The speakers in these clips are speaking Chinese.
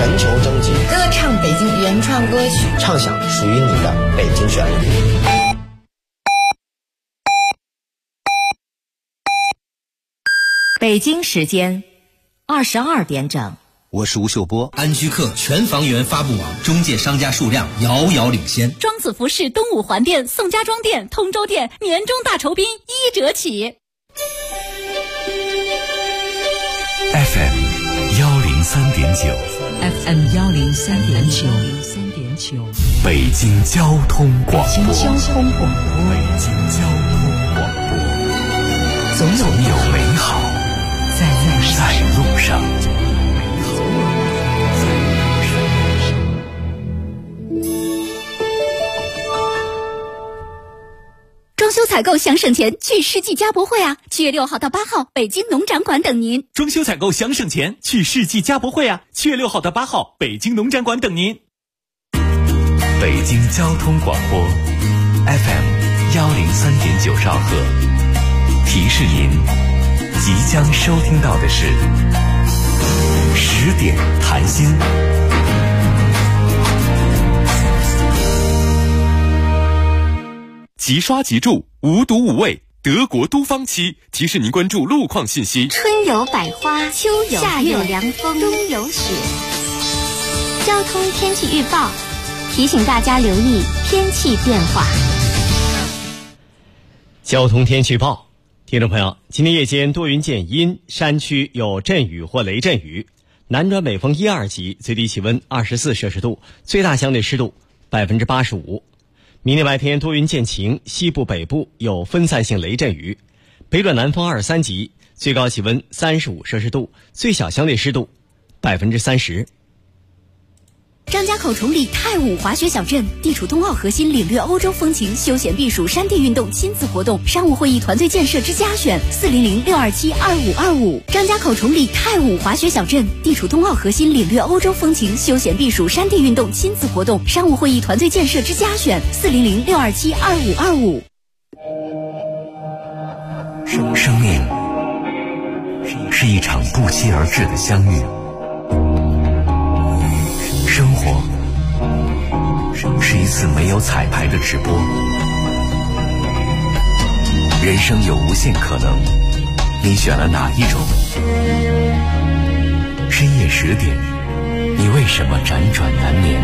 全球征集， 歌唱北京原创歌曲， 畅想属于你的北京旋律。 北京时间22点整。 我是吴秀波。 安居客全房源发布网中介商家数量遥遥领先。 庄子服饰东五环店、宋家庄店、通州店年终大酬宾1折起。 FM 103.9 FM 103.9 北京交通广播。 北京交通广播，总有美好在路上。 装修采购想省钱，去世纪家博会啊！7月6号到8号，北京农展馆等您。 装修采购想省钱，去世纪家博会啊！7月6号到8号，北京农展馆等您。 北京交通广播 FM 103.9兆赫，提示您即将收听到的是10点谈心。 即刷即住，无毒无味，德国都芳漆提示您关注路况信息。 春有百花，秋有夏有凉风，冬有雪。交通天气预报提醒大家留意天气变化。 交通天气预报，听众朋友，今天夜间多云见阴，山区有阵雨或雷阵雨，南转北风1、2级，最低气温24摄氏度，最大相对湿度85%。明天白天多云见晴，西部北部有分散性雷阵雨，北转南风2、3级，最高气温35摄氏度，最小相对湿度30%。 张家口崇礼太武滑雪小镇，地处冬奥核心，领略欧洲风情，休闲避暑，山地运动，亲子活动，商务会议团队建设之佳选，400-627-2525。张家口崇礼太武滑雪小镇，地处冬奥核心，领略欧洲风情，休闲避暑，山地运动，亲子活动，商务会议团队建设之佳选，400-627-2525。 生命是一场不期而至的相遇。生活是一次没有彩排的直播，人生有无限可能，你选了哪一种？深夜10点，你为什么辗转难眠？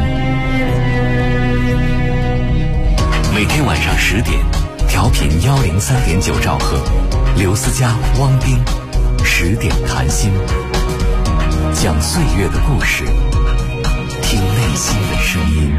每天晚上10点，调频103.9兆赫，刘思佳、汪斌10点谈心，讲岁月的故事，听内心的声音。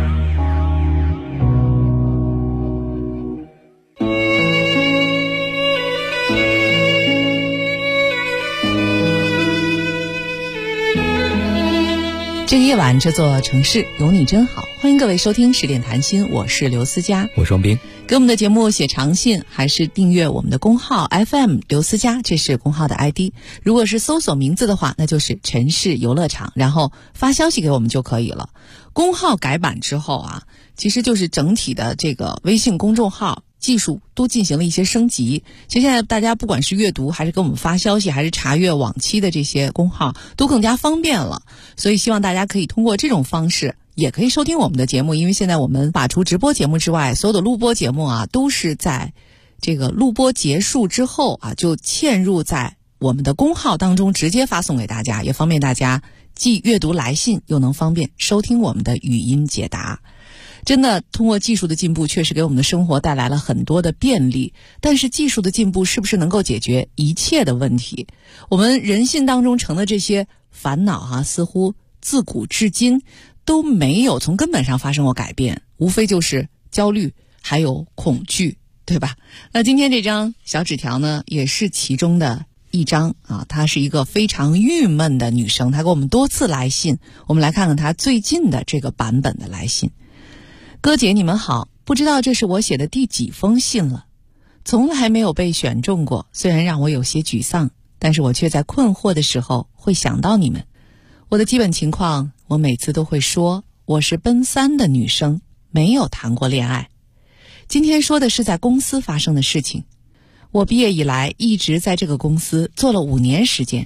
这个夜晚，这座城市有你真好。欢迎各位收听10点谈心，我是刘思佳， 我是王斌。 给我们的节目写长信，还是订阅我们的公号 FM 刘思佳，这是公号的 ID。如果是搜索名字的话，那就是城市游乐场，然后发消息给我们就可以了。公号改版之后啊，其实就是整体的这个微信公众号技术都进行了一些升级。其实现在大家不管是阅读还是给我们发消息，还是查阅往期的这些公号，都更加方便了。所以希望大家可以通过这种方式也可以收听我们的节目，因为现在我们把除直播节目之外，所有的录播节目啊，都是在这个录播结束之后啊，就嵌入在我们的公号当中，直接发送给大家，也方便大家既阅读来信，又能方便收听我们的语音解答。真的，通过技术的进步，确实给我们的生活带来了很多的便利。但是技术的进步是不是能够解决一切的问题？我们人性当中成的这些烦恼啊，似乎自古至今都没有从根本上发生过改变，无非就是焦虑还有恐惧，对吧？那今天这张小纸条呢，也是其中的一张啊。她是一个非常郁闷的女生，她给我们多次来信，我们来看看她最近的这个版本的来信。哥姐你们好，不知道这是我写的第几封信了，从来没有被选中过，虽然让我有些沮丧，但是我却在困惑的时候会想到你们。我的基本情况我每次都会说，我是奔3的女生，没有谈过恋爱。今天说的是在公司发生的事情。我毕业以来一直在这个公司做了5年时间，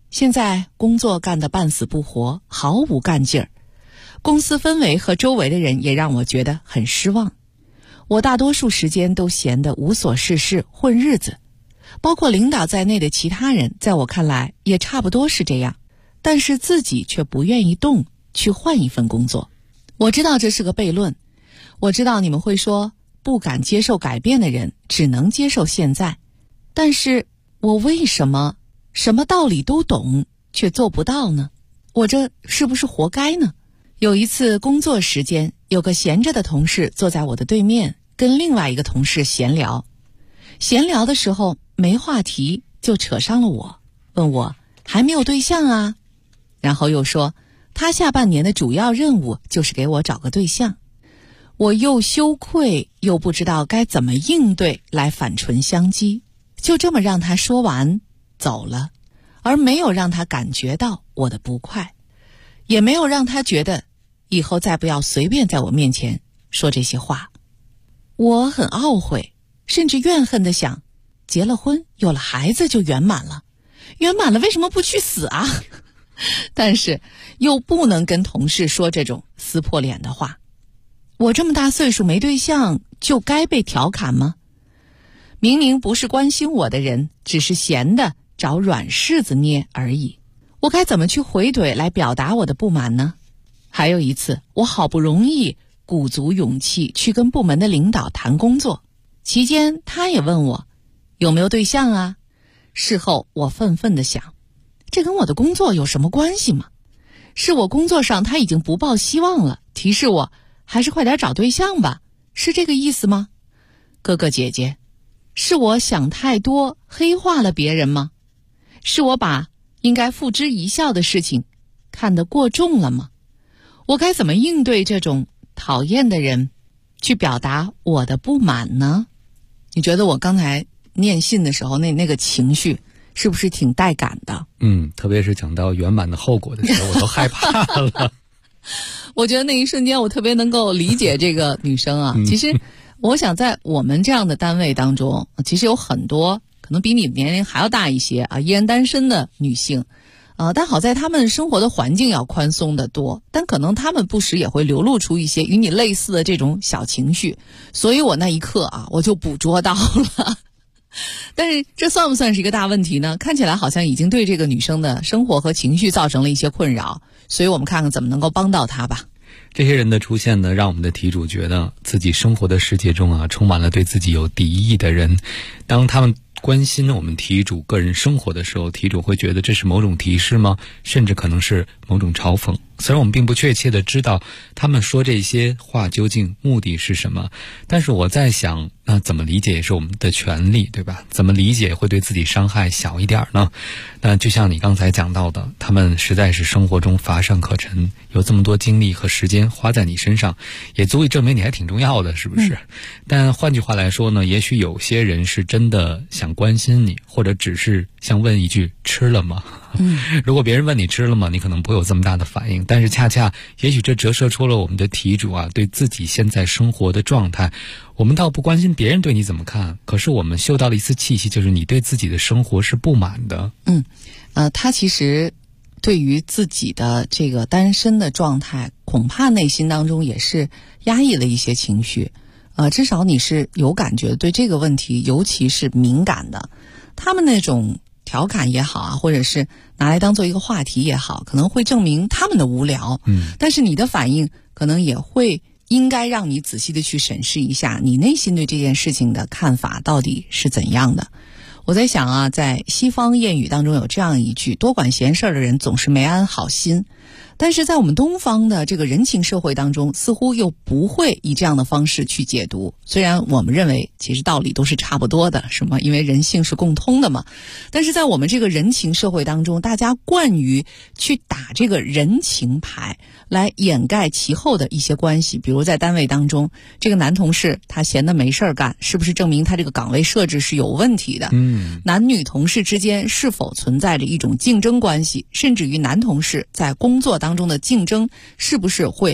现在工作干得半死不活，毫无干劲儿。公司氛围和周围的人也让我觉得很失望。我大多数时间都闲得无所事事，混日子。包括领导在内的其他人，在我看来也差不多是这样，但是自己却不愿意动，去换一份工作。我知道这是个悖论，我知道你们会说，不敢接受改变的人只能接受现在。但是我为什么什么道理都懂，却做不到呢？我这是不是活该呢？有一次工作时间，有个闲着的同事坐在我的对面，跟另外一个同事闲聊。闲聊的时候没话题，就扯上了我，问我还没有对象啊？然后又说他下半年的主要任务就是给我找个对象。我又羞愧又不知道该怎么应对来反唇相讥，就这么让他说完走了，而没有让他感觉到我的不快，也没有让他觉得以后再不要随便在我面前说这些话。我很懊悔，甚至怨恨地想，结了婚有了孩子就圆满了，圆满了为什么不去死啊？但是又不能跟同事说这种撕破脸的话。我这么大岁数没对象就该被调侃吗？明明不是关心我的人，只是闲的找软柿子捏而已，我该怎么去回怼来表达我的不满呢？还有一次，我好不容易鼓足勇气去跟部门的领导谈工作，期间他也问我有没有对象啊？事后我愤愤地想，这跟我的工作有什么关系吗？是我工作上他已经不抱希望了，提示我还是快点找对象吧，是这个意思吗？哥哥姐姐，是我想太多黑化了别人吗？是我把应该付之一笑的事情看得过重了吗？我该怎么应对这种讨厌的人，去表达我的不满呢？你觉得我刚才念信的时候那个情绪是不是挺带感的？ 特别是讲到圆满的后果的时候，我都害怕了。 我觉得那一瞬间我特别能够理解这个女生啊。其实我想在我们这样的单位当中，其实有很多可能比你年龄还要大一些啊，依然单身的女性，但好在她们生活的环境要宽松得多，但可能她们不时也会流露出一些与你类似的这种小情绪，所以我那一刻啊，我就捕捉到了。但是这算不算是一个大问题呢？看起来好像已经对这个女生的生活和情绪造成了一些困扰，所以我们看看怎么能够帮到她吧。 这些人的出现呢，让我们的题主觉得自己生活的世界中啊，充满了对自己有敌意的人。当他们关心我们题主个人生活的时候，题主会觉得这是某种提示吗？甚至可能是某种嘲讽。虽然我们并不确切的知道他们说这些话究竟目的是什么，但是我在想，那怎么理解也是我们的权利，对吧？怎么理解会对自己伤害小一点呢？那就像你刚才讲到的，他们实在是生活中乏善可陈，有这么多精力和时间花在你身上，也足以证明你还挺重要的，是不是？但换句话来说呢，也许有些人是真的想关心你，或者只是想问一句吃了吗？如果别人问你吃了吗，你可能不会有这么大的反应，但是恰恰也许这折射出了我们的题主啊对自己现在生活的状态。我们倒不关心别人对你怎么看，可是我们嗅到了一丝气息，就是你对自己的生活是不满的。 他其实对于自己的这个单身的状态，恐怕内心当中也是压抑了一些情绪。至少你是有感觉，对这个问题尤其是敏感的。他们那种调侃也好啊，或者是拿来当做一个话题也好，可能会证明他们的无聊。但是你的反应可能也会应该让你仔细的去审视一下，你内心对这件事情的看法到底是怎样的。我在想啊，在西方谚语当中有这样一句，多管闲事的人总是没安好心。但是在我们东方的这个人情社会当中，似乎又不会以这样的方式去解读。虽然我们认为其实道理都是差不多的，是吗？因为人性是共通的嘛。但是在我们这个人情社会当中，大家惯于去打这个人情牌，来掩盖其后的一些关系。比如在单位当中，这个男同事他闲得没事干，是不是证明他这个岗位设置是有问题的？男女同事之间是否存在着一种竞争关系，甚至于男同事在工作当中的竞争是不是会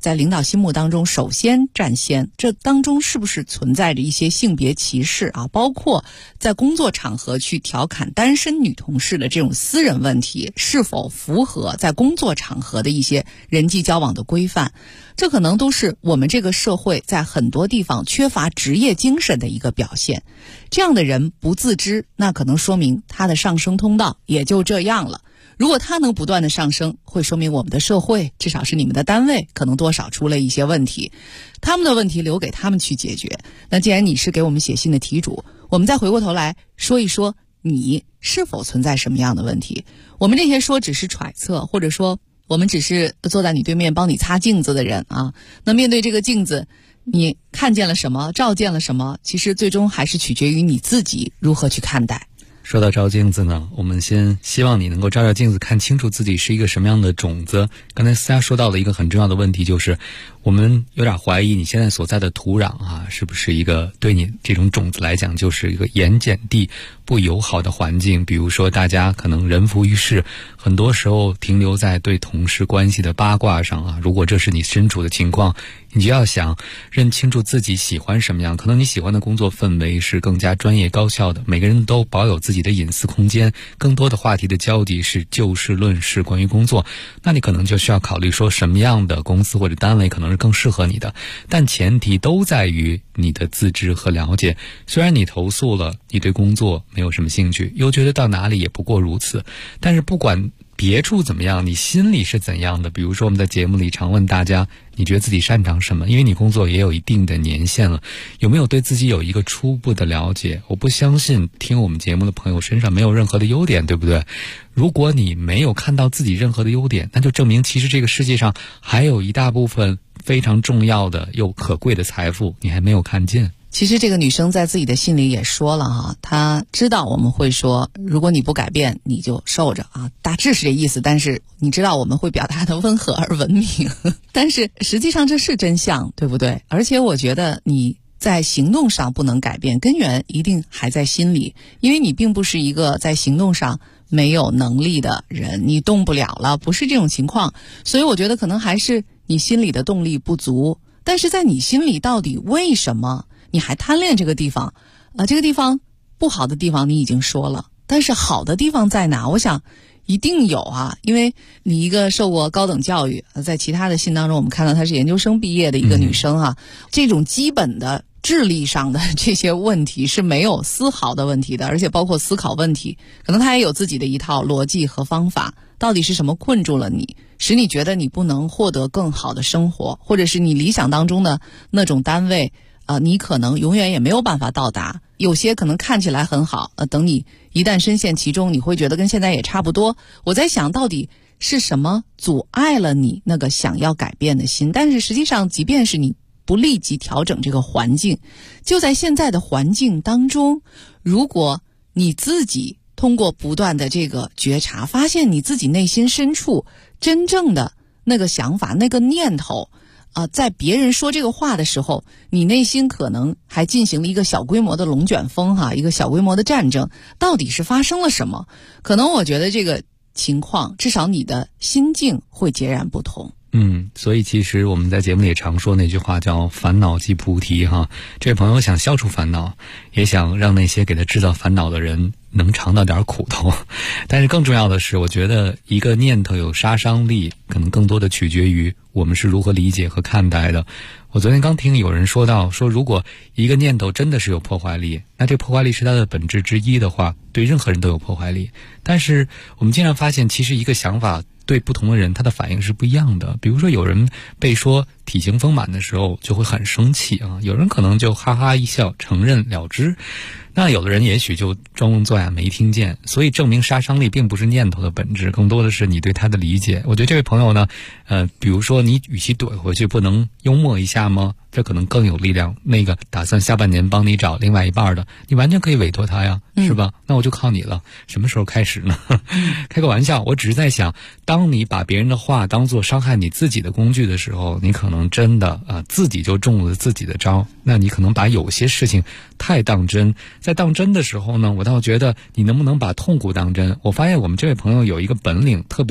在领导心目当中首先占先，这当中是不是存在着一些性别歧视啊？包括在工作场合去调侃单身女同事的这种私人问题，是否符合在工作场合的一些人际交往的规范？这可能都是我们这个社会在很多地方缺乏职业精神的一个表现。这样的人不自知，那可能说明他的上升通道也就这样了。如果他能不断的上升，会说明我们的社会，至少是你们的单位，可能多少出了一些问题。他们的问题留给他们去解决。那既然你是给我们写信的题主，我们再回过头来说一说你是否存在什么样的问题。我们这些说只是揣测，或者说我们只是坐在你对面帮你擦镜子的人啊。那面对这个镜子，你看见了什么，照见了什么，其实最终还是取决于你自己如何去看待。 说到照镜子呢，我们先希望你能够照照镜子，看清楚自己是一个什么样的种子。刚才思佳说到了一个很重要的问题，就是我们有点怀疑你现在所在的土壤啊，是不是一个对你这种种子来讲就是一个盐碱地不友好的环境。比如说大家可能人浮于事，很多时候停留在对同事关系的八卦上啊。如果这是你身处的情况，你就要想认清楚自己喜欢什么样。可能你喜欢的工作氛围是更加专业高效的，每个人都保有自己的隐私空间，更多的话题的交集是就事论事关于工作，那你可能就需要考虑说什么样的公司或者单位可能是更适合你的。但前提都在于你的自知和了解。虽然你投诉了你对工作没有什么兴趣，又觉得到哪里也不过如此，但是不管别处怎么样，你心里是怎样的？比如说我们在节目里常问大家，你觉得自己擅长什么？因为你工作也有一定的年限了，有没有对自己有一个初步的了解？我不相信听我们节目的朋友身上没有任何的优点，对不对？如果你没有看到自己任何的优点，那就证明其实这个世界上还有一大部分非常重要的又可贵的财富你还没有看见。 其实这个女生在自己的信里也说了哈，她知道我们会说如果你不改变你就受着啊，大致是这意思，但是你知道我们会表达的温和而文明但是实际上这是真相，对不对？而且我觉得你在行动上不能改变，根源一定还在心里，因为你并不是一个在行动上没有能力的人，你动不了了，不是这种情况。所以我觉得可能还是你心里的动力不足，但是在你心里到底为什么你还贪恋这个地方这个地方不好的地方你已经说了，但是好的地方在哪？我想一定有啊，因为你一个受过高等教育，在其他的信当中我们看到她是研究生毕业的一个女生啊，这种基本的智力上的这些问题是没有丝毫的问题的，而且包括思考问题，可能她也有自己的一套逻辑和方法。到底是什么困住了你，使你觉得你不能获得更好的生活，或者是你理想当中的那种单位你可能永远也没有办法到达。有些可能看起来很好等你一旦深陷其中，你会觉得跟现在也差不多。我在想到底是什么阻碍了你那个想要改变的心。但是实际上即便是你不立即调整这个环境，就在现在的环境当中，如果你自己通过不断的这个觉察，发现你自己内心深处真正的那个想法那个念头在别人说这个话的时候，你内心可能还进行了一个小规模的龙卷风一个小规模的战争，到底是发生了什么？可能我觉得这个情况至少你的心境会截然不同。 所以其实我们在节目里也常说那句话叫烦恼即菩提哈。这位朋友想消除烦恼，也想让那些给他制造烦恼的人能尝到点苦头，但是更重要的是，我觉得一个念头有杀伤力，可能更多的取决于我们是如何理解和看待的。我昨天刚听有人说到，说如果一个念头真的是有破坏力，那这破坏力是它的本质之一的话，对任何人都有破坏力。但是我们经常发现，其实一个想法对不同的人他的反应是不一样的。比如说有人被说体型丰满的时候就会很生气有人可能就哈哈一笑承认了之，那有的人也许就装聋作哑没听见。所以证明杀伤力并不是念头的本质，更多的是你对他的理解。我觉得这位朋友呢比如说你与其怼回去，不能幽默一下吗？这可能更有力量。那个打算下半年帮你找另外一半的，你完全可以委托他呀，是吧？那我就靠你了。什么时候开始呢？开个玩笑，我只是在想，当你把别人的话当作伤害你自己的工具的时候，你可能真的自己就中了自己的招。那你可能把有些事情太当真，在当真的时候呢，我倒觉得你能不能把痛苦当真。我发现我们这位朋友有一个本领特别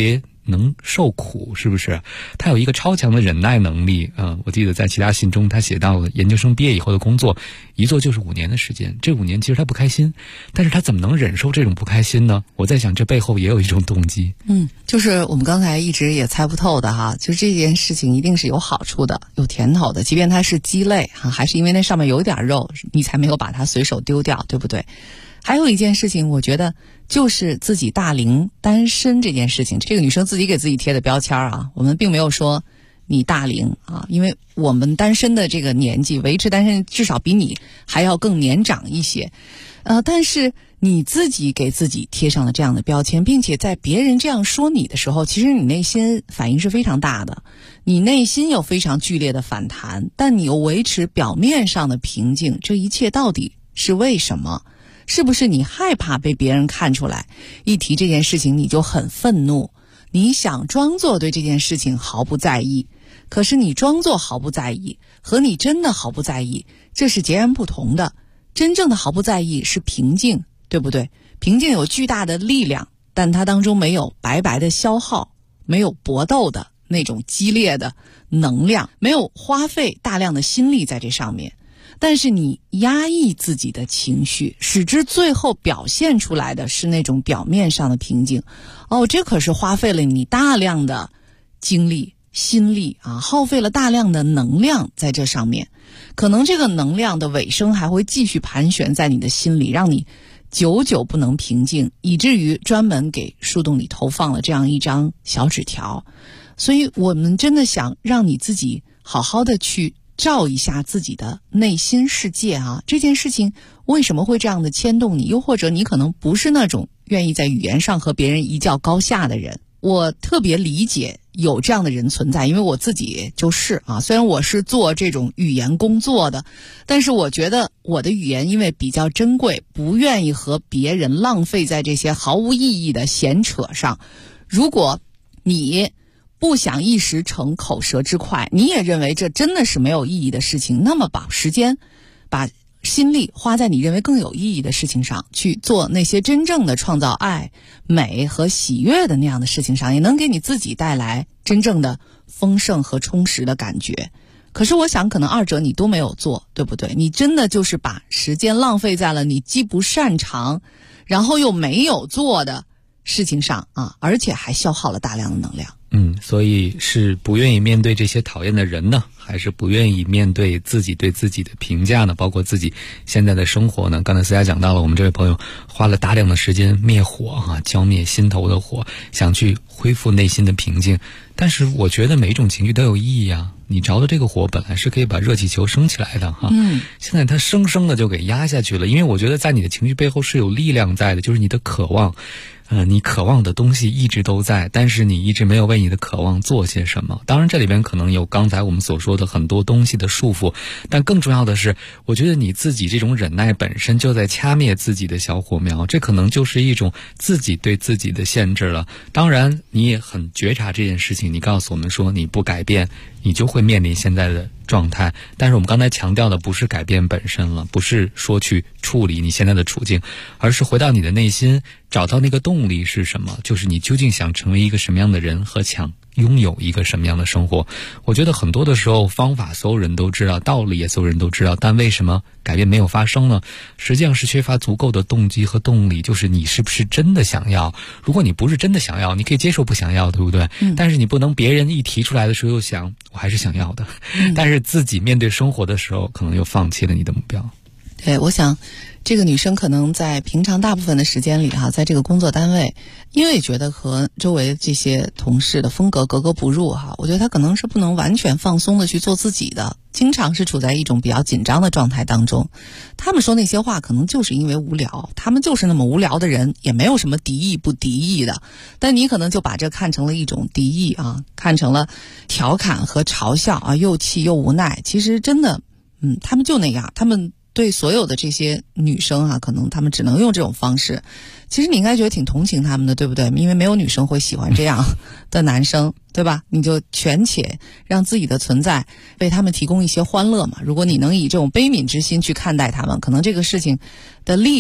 能受苦，是不是？他有一个超强的忍耐能力我记得在其他信中他写到了研究生毕业以后的工作一做就是5年的时间，这5年其实他不开心，但是他怎么能忍受这种不开心呢？我在想这背后也有一种动机。 就是我们刚才一直也猜不透的哈，就这件事情一定是有好处的，有甜头的，即便它是鸡肋还是因为那上面有点肉，你才没有把它随手丢掉，对不对？还有一件事情，我觉得就是自己大龄单身这件事情，这个女生自己给自己贴的标签啊，我们并没有说你大龄因为我们单身的这个年纪，维持单身至少比你还要更年长一些，但是你自己给自己贴上了这样的标签，并且在别人这样说你的时候，其实你内心反应是非常大的，你内心有非常剧烈的反弹，但你又维持表面上的平静，这一切到底是为什么？是不是你害怕被别人看出来，一提这件事情你就很愤怒，你想装作对这件事情毫不在意，可是你装作毫不在意和你真的毫不在意，这是截然不同的。真正的毫不在意是平静，对不对？平静有巨大的力量，但它当中没有白白的消耗，没有搏斗的那种激烈的能量，没有花费大量的心力在这上面。但是你压抑自己的情绪，使之最后表现出来的是那种表面上的平静。这可是花费了你大量的精力、心力耗费了大量的能量在这上面。可能这个能量的尾声还会继续盘旋在你的心里，让你久久不能平静，以至于专门给树洞里投放了这样一张小纸条。所以我们真的想让你自己好好的去照一下自己的内心世界这件事情为什么会这样的牵动你？又或者你可能不是那种愿意在语言上和别人一较高下的人。我特别理解有这样的人存在，因为我自己就是虽然我是做这种语言工作的，但是我觉得我的语言因为比较珍贵，不愿意和别人浪费在这些毫无意义的闲扯上。如果你不想一时成口舌之快，你也认为这真的是没有意义的事情，那么把时间把心力花在你认为更有意义的事情上，去做那些真正的创造爱、美和喜悦的那样的事情上，也能给你自己带来真正的丰盛和充实的感觉。可是我想可能二者你都没有做，对不对？你真的就是把时间浪费在了你既不擅长然后又没有做的事情上而且还消耗了大量的能量。 所以是不愿意面对这些讨厌的人呢，还是不愿意面对自己对自己的评价呢？包括自己现在的生活呢？刚才思佳讲到了，我们这位朋友花了大量的时间灭火浇灭心头的火，想去恢复内心的平静。但是我觉得每一种情绪都有意义你着的这个火本来是可以把热气球升起来的现在它生生的就给压下去了。因为我觉得在你的情绪背后是有力量在的，就是你的渴望你渴望的东西一直都在，但是你一直没有为你的渴望做些什么。当然这里边可能有刚才我们所说的很多东西的束缚，但更重要的是我觉得你自己这种忍耐本身就在掐灭自己的小火苗，这可能就是一种自己对自己的限制了。当然你也很觉察这件事情，你告诉我们说你不改变你就会面临现在的状态，但是我们刚才强调的不是改变本身了，不是说去处理你现在的处境，而是回到你的内心，找到那个动力是什么，就是你究竟想成为一个什么样的人和想拥有一个什么样的生活。我觉得很多的时候方法所有人都知道，道理也所有人都知道，但为什么改变没有发生呢？实际上是缺乏足够的动机和动力，就是你是不是真的想要。如果你不是真的想要，你可以接受不想要，对不对？但是你不能别人一提出来的时候又想我还是想要的，但是自己面对生活的时候可能又放弃了你的目标。 对，我想这个女生可能在平常大部分的时间里在这个工作单位，因为觉得和周围这些同事的风格格格不入我觉得她可能是不能完全放松的去做自己的，经常是处在一种比较紧张的状态当中。他们说那些话可能就是因为无聊，他们就是那么无聊的人，也没有什么敌意不敌意的，但你可能就把这看成了一种敌意看成了调侃和嘲笑又气又无奈。其实真的他们就那样，他们对所有的这些女生可能他们只能用这种方式。其实你应该觉得挺同情他们的，对不对？因为没有女生会喜欢这样的男生，对吧？你就权且让自己的存在为他们提供一些欢乐嘛。如果你能以这种悲悯之心去看待他们，可能这个事情的力量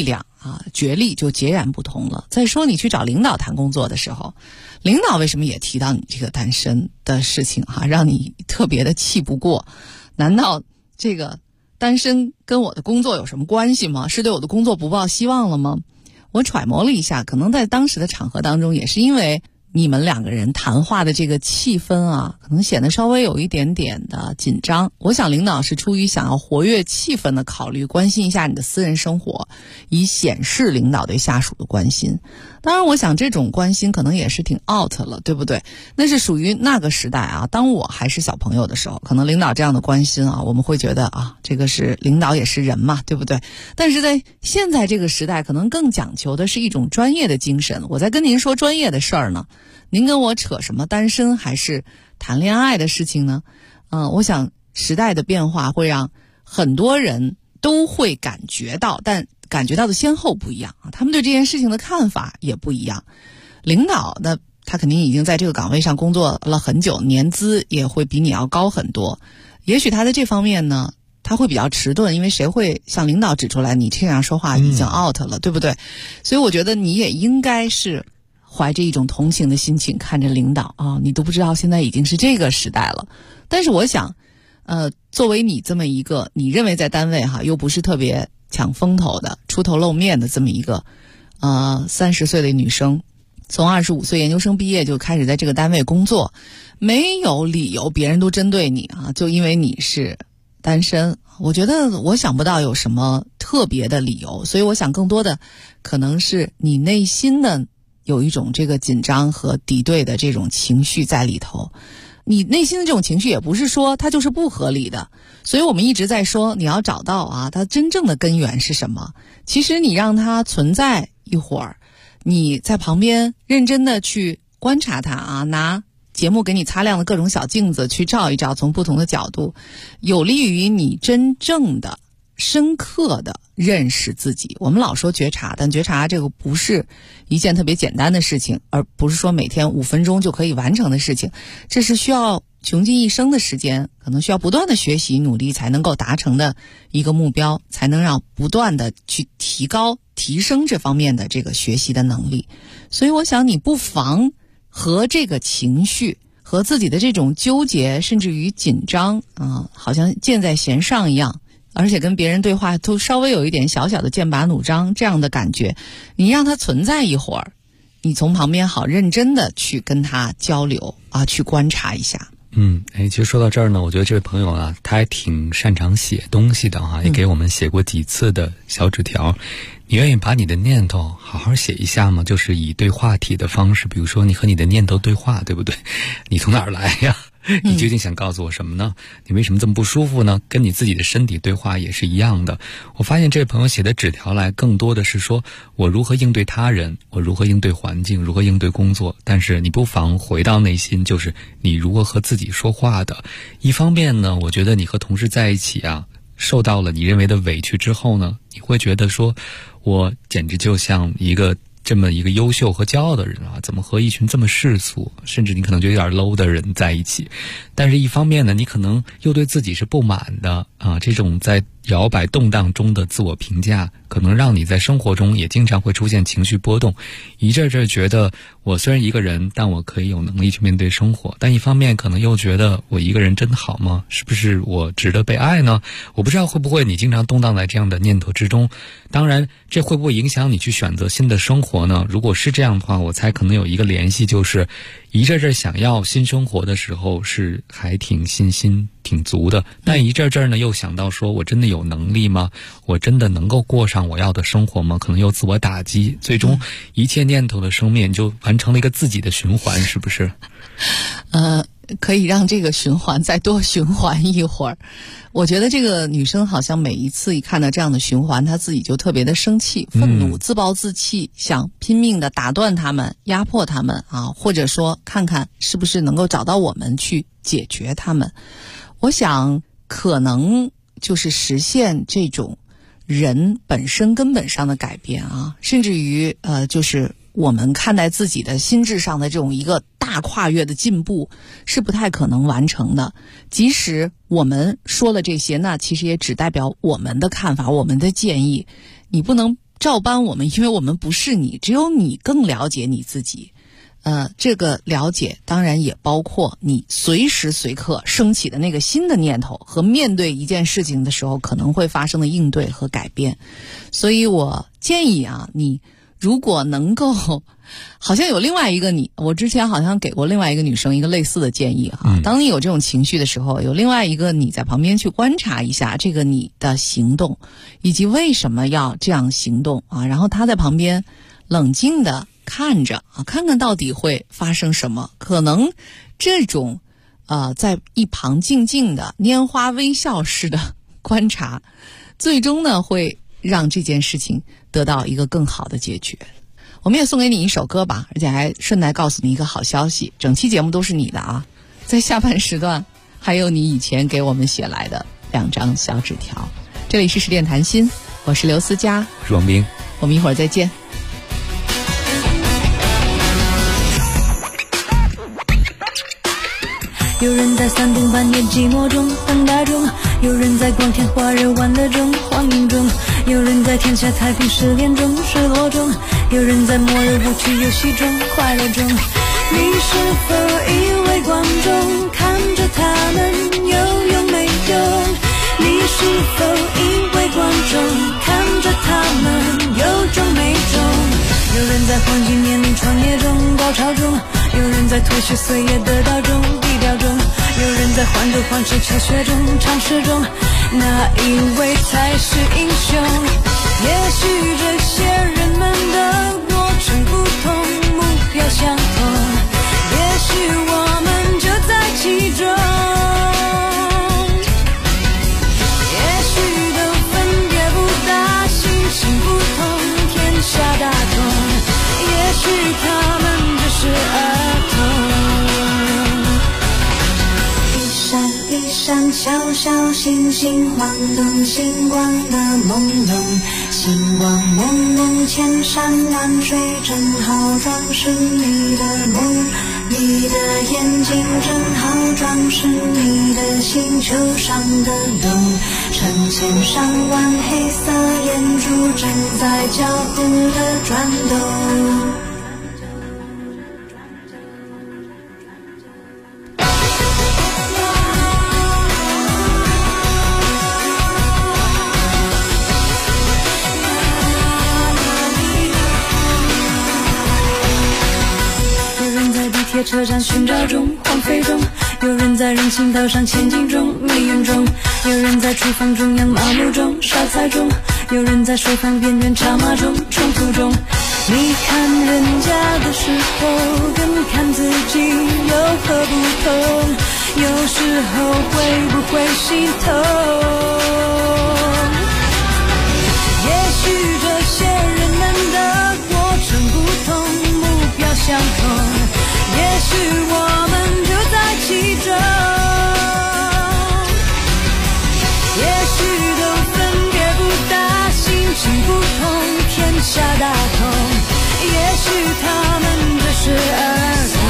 角力就截然不同了。再说你去找领导谈工作的时候，领导为什么也提到你这个单身的事情让你特别的气不过？难道这个单身跟我的工作有什么关系吗？是对我的工作不抱希望了吗？我揣摩了一下，可能在当时的场合当中，也是因为你们两个人谈话的这个气氛可能显得稍微有一点点的紧张。我想领导是出于想要活跃气氛的考虑，关心一下你的私人生活，以显示领导对下属的关心。当然我想这种关心可能也是挺 out 了，对不对？那是属于那个时代当我还是小朋友的时候，可能领导这样的关心我们会觉得这个是领导也是人嘛，对不对？但是在现在这个时代，可能更讲求的是一种专业的精神。我在跟您说专业的事儿呢，您跟我扯什么单身还是谈恋爱的事情呢？我想时代的变化会让很多人都会感觉到，但感觉到的先后不一样他们对这件事情的看法也不一样。领导呢，他肯定已经在这个岗位上工作了很久，年资也会比你要高很多。也许他在这方面呢，他会比较迟钝，因为谁会向领导指出来你这样说话已经 out 了，对不对？所以我觉得你也应该是怀着一种同情的心情看着领导你都不知道现在已经是这个时代了。但是我想作为你这么一个你认为在单位又不是特别抢风头的出头露面的这么一个30岁的女生，从25岁研究生毕业就开始在这个单位工作，没有理由别人都针对你就因为你是单身。我觉得我想不到有什么特别的理由，所以我想更多的可能是你内心的有一种这个紧张和敌对的这种情绪在里头。你内心的这种情绪也不是说它就是不合理的，所以我们一直在说你要找到它真正的根源是什么。其实你让它存在一会儿，你在旁边认真的去观察它拿节目给你擦亮的各种小镜子去照一照，从不同的角度，有利于你真正的深刻的认识自己。我们老说觉察，但觉察这个不是一件特别简单的事情，而不是说每天5分钟就可以完成的事情，这是需要穷尽一生的时间，可能需要不断的学习努力才能够达成的一个目标，才能让不断的去提升这方面的这个学习的能力。所以我想你不妨和这个情绪和自己的这种纠结甚至于紧张好像箭在弦上一样，而且跟别人对话都稍微有一点小小的剑拔弩张这样的感觉，你让它存在一会儿，你从旁边好认真的去跟他交流去观察一下。 其实说到这儿呢，我觉得这位朋友他还挺擅长写东西的也给我们写过几次的小纸条。你愿意把你的念头好好写一下吗？就是以对话体的方式，比如说你和你的念头对话，对不对？你从哪儿来呀？你究竟想告诉我什么呢？你为什么这么不舒服呢？跟你自己的身体对话也是一样的。我发现这位朋友写的纸条来更多的是说我如何应对他人，我如何应对环境，如何应对工作。但是你不妨回到内心，就是你如何和自己说话的。一方面呢，我觉得你和同事在一起受到了你认为的委屈之后呢，你会觉得说我简直就像这么一个优秀和骄傲的人怎么和一群这么世俗，甚至你可能就有点 low 的人在一起。但是一方面呢，你可能又对自己是不满的这种在摇摆动荡中的自我评价，可能让你在生活中也经常会出现情绪波动。一阵阵觉得我虽然一个人，但我可以有能力去面对生活，但一方面可能又觉得我一个人真好吗？是不是我值得被爱呢？我不知道会不会你经常动荡在这样的念头之中。当然这会不会影响你去选择新的生活呢？如果是这样的话，我猜可能有一个联系，就是一阵阵想要新生活的时候是还挺信心挺足的，但一阵阵呢又想到说我真的有能力吗？我真的能够过上我要的生活吗？可能又自我打击，最终一切念头的生灭就完成了一个自己的循环，是不是？ 可以让这个循环再多循环一会儿。我觉得这个女生好像每一次一看到这样的循环，她自己就特别的生气、愤怒、自暴自弃，想拼命的打断他们、压迫他们或者说看看是不是能够找到我们去解决他们。我想可能就是实现这种人本身根本上的改变甚至于就是我们看待自己的心智上的这种一个大跨越的进步是不太可能完成的。即使我们说了这些，那其实也只代表我们的看法、我们的建议。你不能照搬我们，因为我们不是你，只有你更了解你自己。这个了解当然也包括你随时随刻升起的那个新的念头和面对一件事情的时候可能会发生的应对和改变。所以我建议啊，你如果能够，好像有另外一个你，我之前好像给过另外一个女生一个类似的建议哈。当你有这种情绪的时候，有另外一个你在旁边去观察一下这个你的行动，以及为什么要这样行动啊，然后他在旁边冷静的看着啊，看看到底会发生什么。可能这种在一旁静静的拈花微笑式的观察，最终呢会让这件事情得到一个更好的解决。我们也送给你一首歌吧，而且还顺带告诉你一个好消息，整期节目都是你的啊，在下半时段还有你以前给我们写来的2张小纸条。这里是十点谈心，我是刘思佳， 我是王斌， 我们一会儿再见。 有人在3更半夜寂寞中等待中，有人在光天化日玩乐中荒淫中，有人在天下太平失恋中失落中，有人在末日无趣游戏中快乐中。你是否以为观众看着他们有用没用？你是否以为观众看着他们有种没种？有人在黄金年龄创业中高潮中，有人在脱序岁月得到中低调中，有人在患得患失求学中尝试中，哪一位才是英雄？也许这些人们的过程不同，目标相同，也许我们就在其中，也许都分别不大，心情不同，天下大同，也许他们只是儿童。一闪小小星星晃动星光的朦胧，星光朦胧，千山万水正好装饰你的梦，你的眼睛正好装饰你的星球上的洞，成千上万黑色眼珠正在交互的转动。车站寻找中荒废中，有人在人行道上前进中迷晕中，有人在厨房中央马路中烧菜中，有人在水塘边缘插马中冲突中。你看人家的时候跟看自己有何不同？有时候会不会心痛？也许这些人们的过程不同，目标相同，也许我们就在其中，也许都分别不大，心情不同，天下大同，也许他们只是儿童。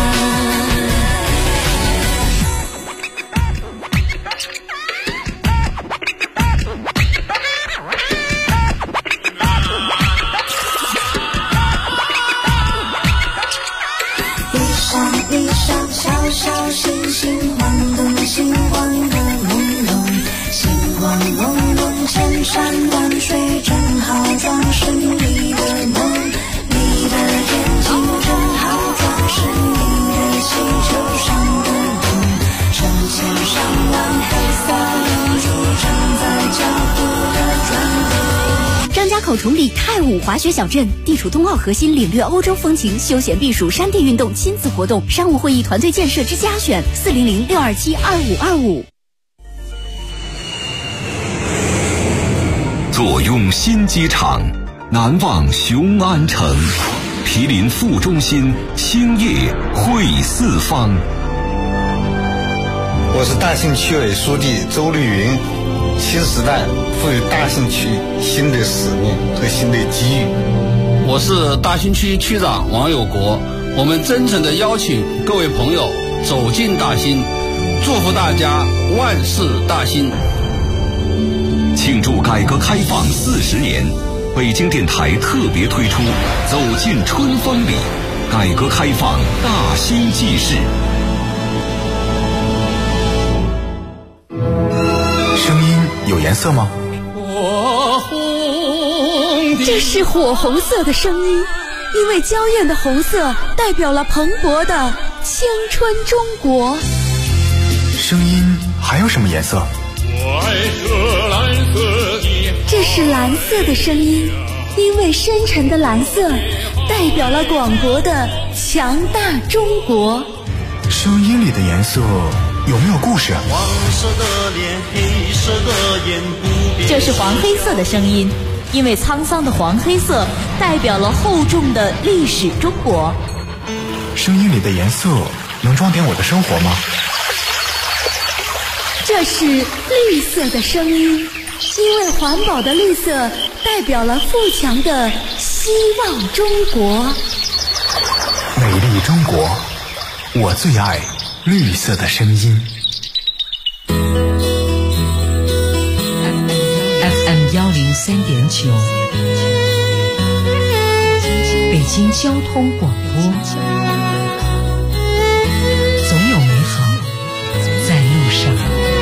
小小星星晃动星光的朦胧，星光朦胧，千山万水正好装饰你的梦，你的眼睛正好装饰你的星球上的洞，成千上万黑色眼珠正在交互的转动。 张家口崇礼太武滑雪小镇，地处冬奥核心，领略欧洲风情，休闲避暑，山地运动，亲子活动，商务会议团队建设之佳选，400-627-2525。 坐拥新机场，难忘雄安城，毗邻副中心，兴业汇四方。 我是大兴区委书记周绿云。新时代赋予大兴区新的使命和新的机遇。 我是大兴区区长王有国，我们真诚地邀请各位朋友走进大兴，祝福大家万事大兴。 庆祝改革开放40年北京电台特别推出走进春风里，改革开放大新纪事。 声音有颜色吗？ 这是火红色的声音，因为娇艳的红色代表了蓬勃的青春中国。 声音还有什么颜色？ 我爱这蓝色的。 这是蓝色的声音，因为深沉的蓝色代表了广博的强大中国。 声音里的颜色有没有故事？ 黄色的脸，黑色的眼，不变。 这是黄黑色的声音，因为沧桑的黄黑色代表了厚重的历史中国。 声音里的颜色能装点我的生活吗？ 这是绿色的声音，因为环保的绿色代表了富强的希望中国。 美丽中国，我最爱绿色的声音。 FM 103.9，北京交通广播，总有美好在路上。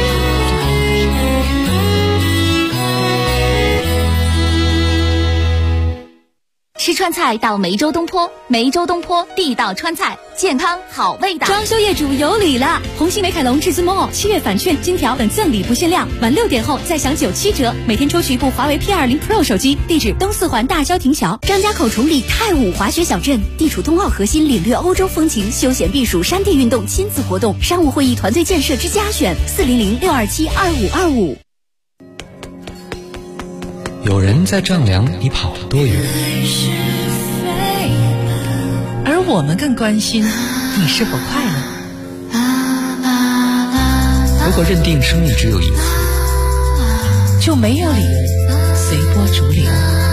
吃川菜到梅州东坡，梅州东坡地道川菜，健康好味道。 装修业主有礼了！红星美凯龙至尊 mall 7月返券金条等赠礼不限量，晚6点后再享97折，每天抽取一部华为 P20 Pro 手机。地址东四环大郊亭桥。 张家口崇礼太武滑雪小镇，地处冬奥核心，领略欧洲风情，休闲避暑山地运动亲子活动，商务会议团队建设之家选，400-627-2525。 有人在丈量你跑了多远， 而我们更关心你是否快乐。 如果认定生命只有一次， 就没有理由随波逐流。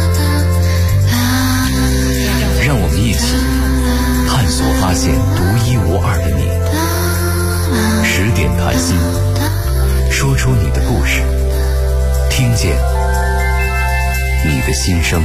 让我们一起探索发现独一无二的你。10点谈心，说出你的故事，听见你的心声。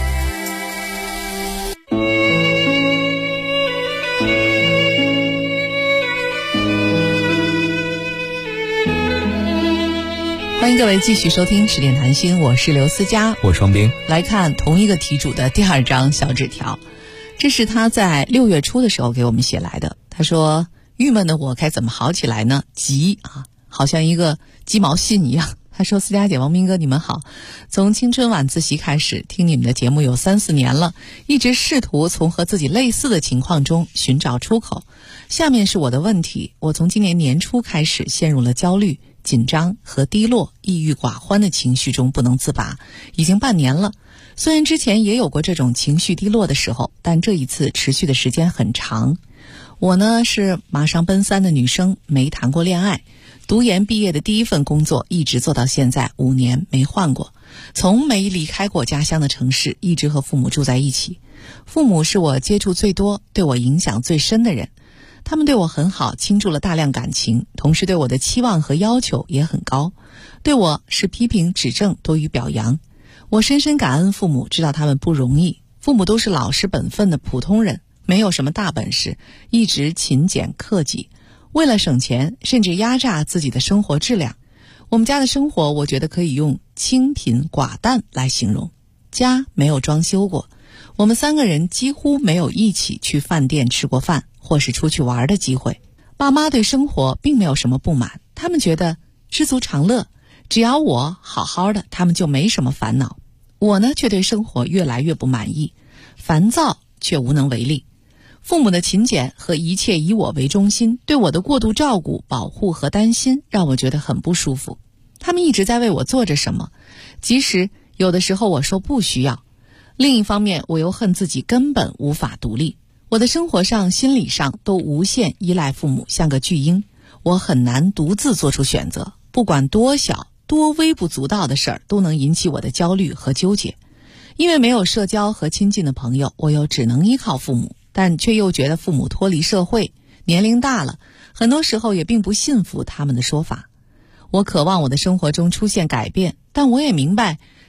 欢迎各位继续收听10点谈心，我是刘思佳， 我双冰。 来看同一个题主的第2张小纸条，这是他在6月初的时候给我们写来的。他说：郁闷的我该怎么好起来呢？急啊，好像一个鸡毛信一样。他说：思佳姐、王明哥，你们好，从青春晚自习开始听你们的节目有3-4年了，一直试图从和自己类似的情况中寻找出口。下面是我的问题，我从今年年初开始陷入了焦虑、紧张和低落、抑郁寡欢的情绪中不能自拔，已经半年了。虽然之前也有过这种情绪低落的时候，但这一次持续的时间很长。我呢是马上奔3的女生，没谈过恋爱，读研毕业的第一份工作一直做到现在5年没换过，从没离开过家乡的城市，一直和父母住在一起。父母是我接触最多、对我影响最深的人，他们对我很好，倾注了大量感情，同时对我的期望和要求也很高，对我是批评指正多于表扬。我深深感恩父母，知道他们不容易，父母都是老实本分的普通人，没有什么大本事，一直勤俭克己，为了省钱甚至压榨自己的生活质量。我们家的生活我觉得可以用清贫寡淡来形容，家没有装修过，我们3个人几乎没有一起去饭店吃过饭或是出去玩的机会。爸妈对生活并没有什么不满，他们觉得知足常乐，只要我好好的，他们就没什么烦恼。我呢却对生活越来越不满意，烦躁却无能为力。父母的勤俭和一切以我为中心，对我的过度照顾、保护和担心，让我觉得很不舒服。他们一直在为我做着什么，即使有的时候我说不需要。另一方面，我又恨自己根本无法独立，我的生活上、心理上都无限依赖父母，像个巨婴。我很难独自做出选择，不管多小、多微不足道的事儿，都能引起我的焦虑和纠结。因为没有社交和亲近的朋友，我又只能依靠父母，但却又觉得父母脱离社会，年龄大了，很多时候也并不信服他们的说法。我渴望我的生活中出现改变，但我也明白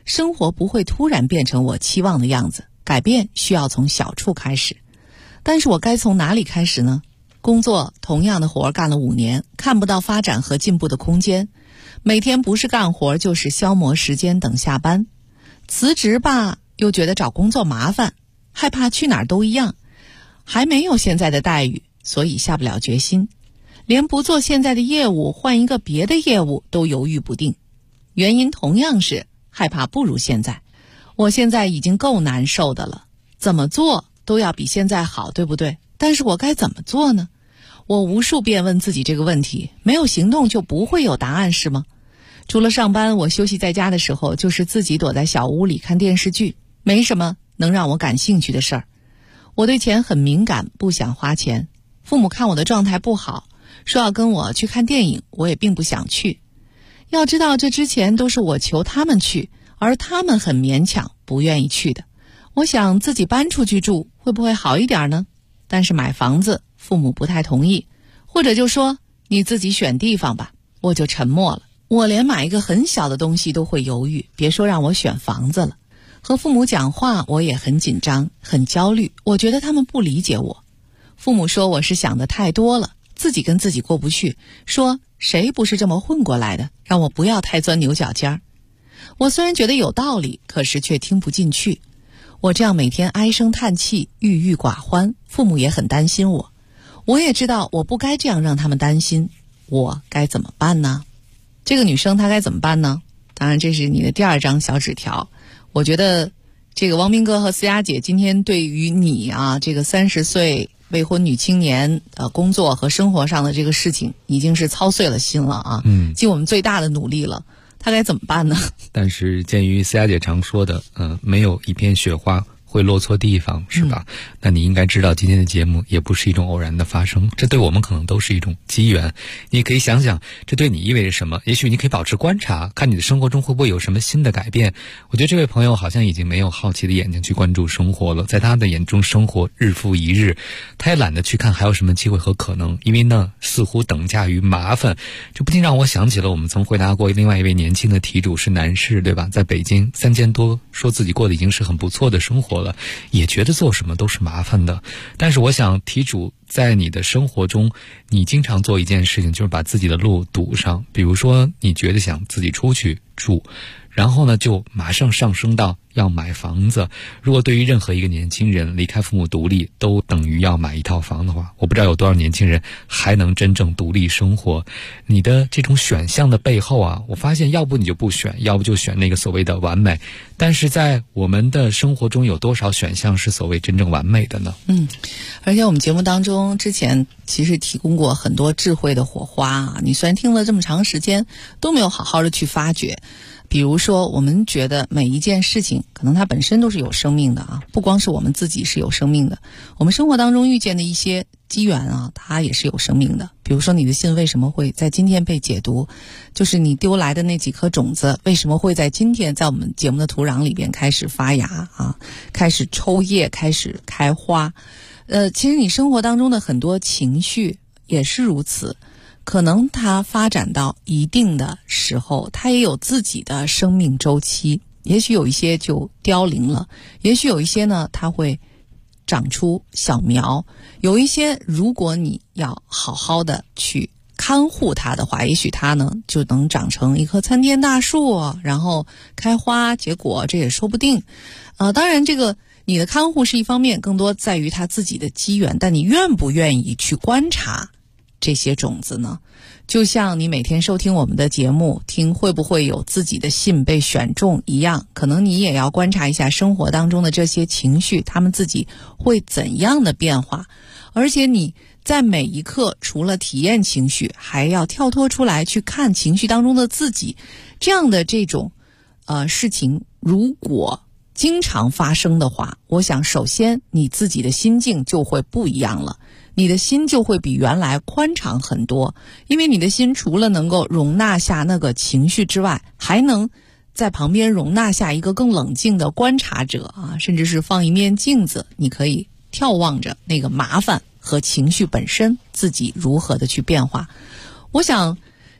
生活不会突然变成我期望的样子，改变需要从小处开始。但是我该从哪里开始呢？工作同样的活干了5年，看不到发展和进步的空间，每天不是干活就是消磨时间等下班。辞职吧，又觉得找工作麻烦，害怕去哪儿都一样，还没有现在的待遇，所以下不了决心。连不做现在的业务，换一个别的业务都犹豫不定，原因同样是害怕不如现在。我现在已经够难受的了，怎么做都要比现在好，对不对？但是我该怎么做呢？我无数遍问自己这个问题，没有行动就不会有答案是吗？除了上班，我休息在家的时候就是自己躲在小屋里看电视剧，没什么能让我感兴趣的事儿。我对钱很敏感，不想花钱。父母看我的状态不好，说要跟我去看电影，我也并不想去。要知道这之前都是我求他们去，而他们很勉强不愿意去的。我想自己搬出去住会不会好一点呢？但是买房子父母不太同意，或者就说你自己选地方吧，我就沉默了。我连买一个很小的东西都会犹豫，别说让我选房子了。和父母讲话我也很紧张很焦虑，我觉得他们不理解我。父母说我是想的太多了，自己跟自己过不去，说谁不是这么混过来的，让我不要太钻牛角尖儿。我虽然觉得有道理，可是却听不进去。我这样每天唉声叹气，郁郁寡欢，父母也很担心我。我也知道我不该这样让他们担心，我该怎么办呢？这个女生她该怎么办呢？当然这是你的第2张小纸条。我觉得这个汪斌哥和思佳姐今天对于你啊，这个30岁未婚女青年工作和生活上的这个事情已经是操碎了心了啊，尽我们最大的努力了。她该怎么办呢？ 但是鉴于思佳姐常说的没有一片雪花会落错地方，是吧？那你应该知道今天的节目也不是一种偶然的发生，这对我们可能都是一种机缘。你也可以想想这对你意味着什么，也许你可以保持观察，看你的生活中会不会有什么新的改变。我觉得这位朋友好像已经没有好奇的眼睛去关注生活了，在他的眼中生活日复一日，他也懒得去看还有什么机会和可能，因为呢似乎等价于麻烦。这不禁让我想起了我们曾回答过另外一位年轻的题主是男士，对吧？在北京3件多，说自己过得已经是很不错的生活了，也觉得做什么都是麻烦的。但是我想题主在你的生活中，你经常做一件事情，就是把自己的路堵上。比如说你觉得想自己出去住，然后呢就马上上升到要买房子。如果对于任何一个年轻人离开父母独立都等于要买一套房的话，我不知道有多少年轻人还能真正独立生活。你的这种选项的背后啊，我发现要不你就不选，要不就选那个所谓的完美。但是在我们的生活中有多少选项是所谓真正完美的呢？ 而且我们节目当中之前其实提供过很多智慧的火花啊，你虽然听了这么长时间都没有好好的去发掘。比如说我们觉得每一件事情可能它本身都是有生命的啊，不光是我们自己是有生命的，我们生活当中遇见的一些机缘啊，它也是有生命的。比如说你的信为什么会在今天被解读，就是你丢来的那几颗种子为什么会在今天在我们节目的土壤里边开始发芽啊，开始抽叶，开始开花。其实你生活当中的很多情绪也是如此，可能它发展到一定的时候，它也有自己的生命周期，也许有一些就凋零了，也许有一些呢它会长出小苗，有一些如果你要好好的去看护它的话，也许它呢就能长成一棵参天大树，然后开花结果，这也说不定。当然这个你的看护是一方面，更多在于它自己的机缘，但你愿不愿意去观察这些种子呢？就像你每天收听我们的节目，听会不会有自己的信被选中一样，可能你也要观察一下生活当中的这些情绪，他们自己会怎样的变化。而且你在每一刻除了体验情绪，还要跳脱出来去看情绪当中的自己。这样的这种事情如果经常发生的话，我想首先你自己的心境就会不一样了，你的心就会比原来宽敞很多，因为你的心除了能够容纳下那个情绪之外，还能在旁边容纳下一个更冷静的观察者啊，甚至是放一面镜子，你可以眺望着那个麻烦和情绪本身自己如何的去变化。我想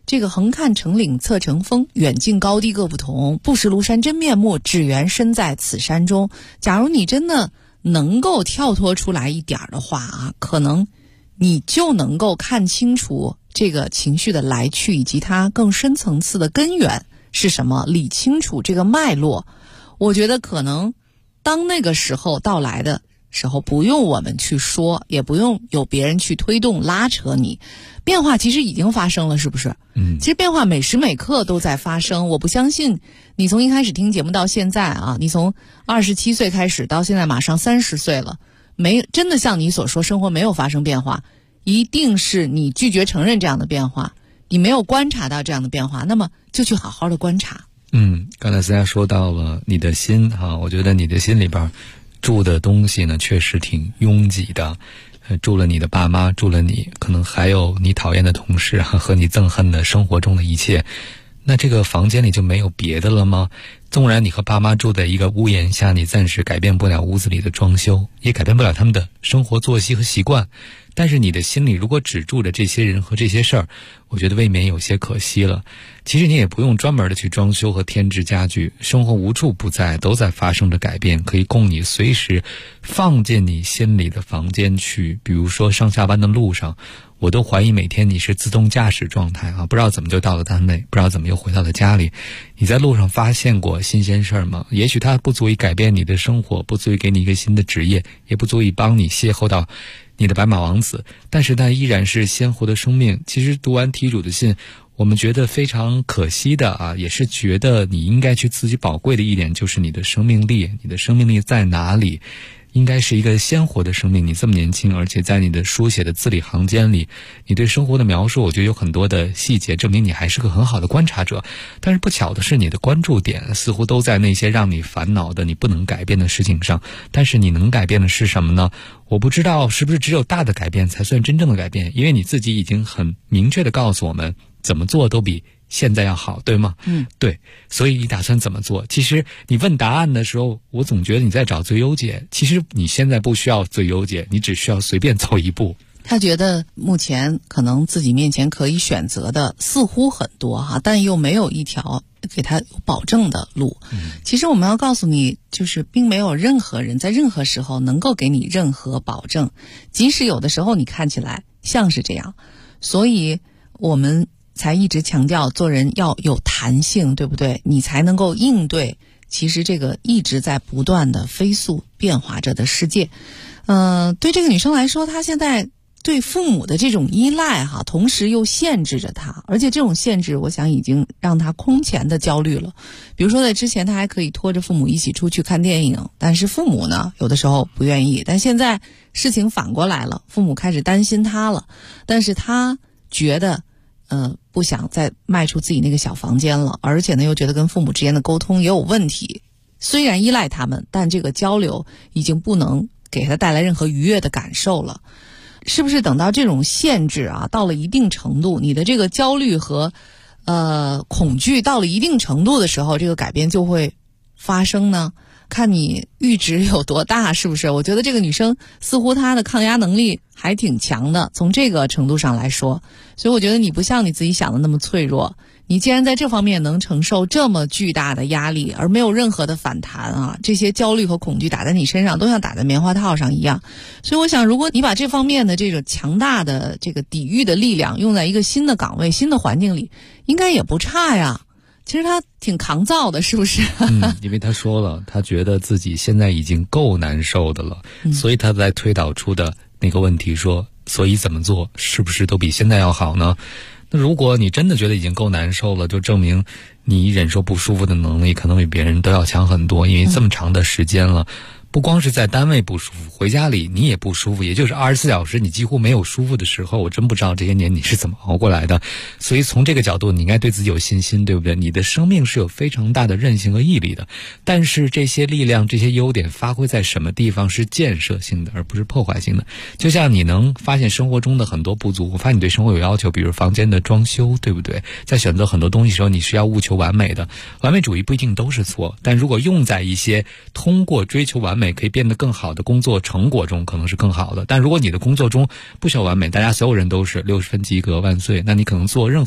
这个横看成岭侧成峰，远近高低各不同，不识庐山真面目，只缘身在此山中。假如你真的能够跳脱出来一点的话啊，可能你就能够看清楚这个情绪的来去，以及它更深层次的根源是什么，理清楚这个脉络。我觉得可能当那个时候到来的时候，不用我们去说，也不用有别人去推动拉扯你，变化其实已经发生了，是不是？其实变化每时每刻都在发生。我不相信你从一开始听节目到现在啊，你从27岁开始到现在马上30岁了，真的像你所说生活没有发生变化，一定是你拒绝承认这样的变化，你没有观察到这样的变化，那么就去好好的观察。 刚才思佳说到了你的心啊，我觉得你的心里边住的东西呢确实挺拥挤的，住了你的爸妈，住了你，可能还有你讨厌的同事和你憎恨的生活中的一切。那这个房间里就没有别的了吗？纵然你和爸妈住在一个屋檐下，你暂时改变不了屋子里的装修，也改变不了他们的生活作息和习惯，但是你的心里如果只住着这些人和这些事儿，我觉得未免有些可惜了。其实你也不用专门的去装修和添置家具，生活无处不在，都在发生着改变，可以供你随时放进你心里的房间去。比如说上下班的路上，我都怀疑每天你是自动驾驶状态啊，不知道怎么就到了单位，不知道怎么又回到了家里。你在路上发现过新鲜事儿吗？也许它不足以改变你的生活，不足以给你一个新的职业，也不足以帮你邂逅到你的白马王子，但是它依然是鲜活的生命。其实读完题主的信，我们觉得非常可惜的啊，也是觉得你应该去自己宝贵的一点，就是你的生命力。你的生命力在哪里？应该是一个鲜活的生命。你这么年轻，而且在你的书写的字里行间里，你对生活的描述，我觉得有很多的细节证明你还是个很好的观察者。但是不巧的是，你的关注点似乎都在那些让你烦恼的你不能改变的事情上。但是你能改变的是什么呢？我不知道是不是只有大的改变才算真正的改变，因为你自己已经很明确地告诉我们，怎么做都比现在要好，对吗？对。所以你打算怎么做？其实你问答案的时候，我总觉得你在找最优解。其实你现在不需要最优解，你只需要随便走一步。 他觉得目前可能自己面前可以选择的似乎很多哈，但又没有一条给他有保证的路。其实我们要告诉你，就是并没有任何人在任何时候能够给你任何保证，即使有的时候你看起来像是这样。所以我们才一直强调做人要有弹性，对不对？你才能够应对其实这个一直在不断的飞速变化着的世界。对这个女生来说，她现在对父母的这种依赖哈，同时又限制着她，而且这种限制我想已经让她空前的焦虑了。比如说在之前她还可以拖着父母一起出去看电影，但是父母呢有的时候不愿意，但现在事情反过来了，父母开始担心她了，但是她觉得不想再迈出自己那个小房间了，而且呢又觉得跟父母之间的沟通也有问题。虽然依赖他们，但这个交流已经不能给他带来任何愉悦的感受了。是不是等到这种限制啊到了一定程度，你的这个焦虑和恐惧到了一定程度的时候，这个改变就会发生呢？看你阈值有多大，是不是？我觉得这个女生似乎她的抗压能力还挺强的，从这个程度上来说。所以我觉得你不像你自己想的那么脆弱，你既然在这方面能承受这么巨大的压力而没有任何的反弹啊，这些焦虑和恐惧打在你身上都像打在棉花套上一样。所以我想，如果你把这方面的这个强大的这个抵御的力量用在一个新的岗位、新的环境里，应该也不差呀。其实他挺抗造的，是不是？ 因为他说了，他觉得自己现在已经够难受的了，所以他在推导出的那个问题说，所以怎么做是不是都比现在要好呢？那如果你真的觉得已经够难受了，就证明你忍受不舒服的能力可能比别人都要强很多，因为这么长的时间了，不光是在单位不舒服，回家里你也不舒服，也就是24小时你几乎没有舒服的时候。我真不知道这些年你是怎么熬过来的。所以从这个角度你应该对自己有信心，对不对？你的生命是有非常大的韧性和毅力的，但是这些力量这些优点发挥在什么地方是建设性的而不是破坏性的。就像你能发现生活中的很多不足，我发现你对生活有要求，比如房间的装修，对不对？在选择很多东西的时候你是要务求完美的，完美主义不一定都是错，但如果用在一些通过追求完美可以变得更好的工作成果中，可能是更好的。但如果你的工作中不需要完美，大家所有人都是60分及格万岁，那你可能做任何